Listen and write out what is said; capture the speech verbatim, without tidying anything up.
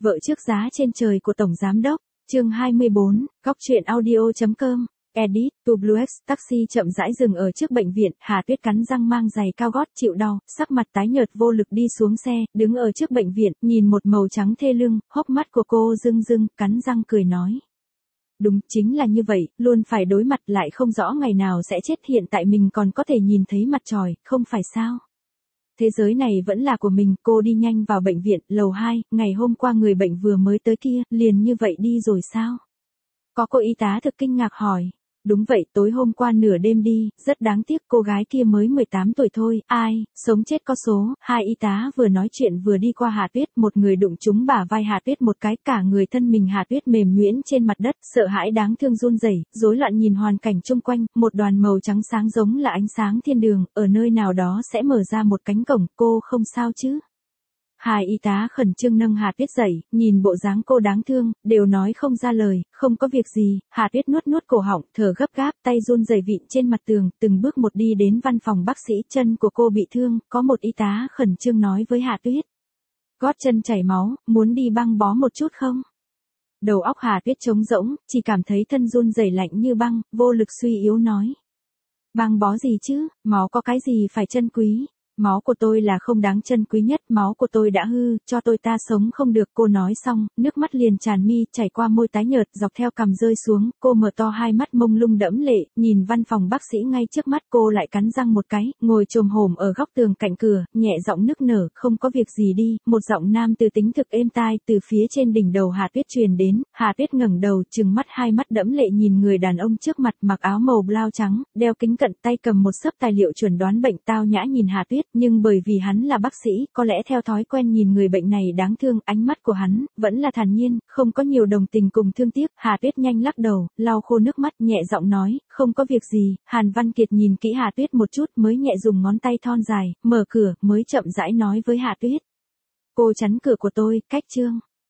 vợ trước giá trên trời của Tổng Giám Đốc, chương hai mươi bốn, góc truyện audio.com, edit, Tubluex, taxi chậm rãi dừng ở trước bệnh viện, Hà Tuyết cắn răng mang giày cao gót chịu đau, sắc mặt tái nhợt vô lực đi xuống xe, đứng ở trước bệnh viện, nhìn một màu trắng thê lương, hốc mắt của cô rưng rưng, cắn răng cười nói. Đúng, chính là như vậy, luôn phải đối mặt lại không rõ ngày nào sẽ chết, hiện tại mình còn có thể nhìn thấy mặt trời, không phải sao? Thế giới này vẫn là của mình, cô đi nhanh vào bệnh viện, lầu hai, ngày hôm qua người bệnh vừa mới tới kia, liền như vậy đi rồi sao? Có cô y tá thực kinh ngạc hỏi. Đúng vậy, tối hôm qua nửa đêm đi, rất đáng tiếc, cô gái kia mới mười tám tuổi thôi, ai, sống chết có số. Hai y tá vừa nói chuyện vừa đi qua Hà Tuyết, một người đụng trúng bả vai Hà Tuyết một cái, cả người thân mình Hà Tuyết mềm nhũn trên mặt đất, sợ hãi đáng thương run rẩy, rối loạn nhìn hoàn cảnh chung quanh, một đoàn màu trắng sáng giống là ánh sáng thiên đường, ở nơi nào đó sẽ mở ra một cánh cổng, cô không sao chứ? Hai y tá khẩn trương nâng Hà Tuyết dậy, nhìn bộ dáng cô đáng thương, đều nói không ra lời, không có việc gì. Hà Tuyết nuốt nuốt cổ họng, thở gấp gáp, tay run rẩy vịn trên mặt tường, từng bước một đi đến văn phòng bác sĩ, chân của cô bị thương, có một y tá khẩn trương nói với Hà Tuyết. Gót chân chảy máu, muốn đi băng bó một chút không? Đầu óc Hà Tuyết trống rỗng, chỉ cảm thấy thân run rẩy lạnh như băng, vô lực suy yếu nói. Băng bó gì chứ, máu có cái gì phải chân quý? Máu của tôi là không đáng chân quý nhất, máu của tôi đã hư, cho tôi ta sống không được. Cô nói xong, nước mắt liền tràn mi, chảy qua môi tái nhợt, dọc theo cằm rơi xuống, cô mở to hai mắt mông lung đẫm lệ, nhìn văn phòng bác sĩ ngay trước mắt, cô lại cắn răng một cái, ngồi chồm hổm ở góc tường cạnh cửa, nhẹ giọng nức nở, không có việc gì đi. Một giọng nam từ tính thực êm tai từ phía trên đỉnh đầu Hà Tuyết truyền đến. Hà Tuyết ngẩng đầu, trừng mắt, hai mắt đẫm lệ nhìn người đàn ông trước mặt, mặc áo màu blau trắng, đeo kính cận, tay cầm một xấp tài liệu chuẩn đoán bệnh, tao nhã nhìn Hà Tuyết. Nhưng bởi vì hắn là bác sĩ, có lẽ theo thói quen nhìn người bệnh này đáng thương, ánh mắt của hắn vẫn là thản nhiên, không có nhiều đồng tình cùng thương tiếc. Hà Tuyết nhanh lắc đầu, lau khô nước mắt, nhẹ giọng nói, không có việc gì. Hàn Văn Kiệt nhìn kỹ Hà Tuyết một chút, mới nhẹ dùng ngón tay thon dài mở cửa, mới chậm rãi nói với Hà Tuyết. Cô chắn cửa của tôi, cách chương.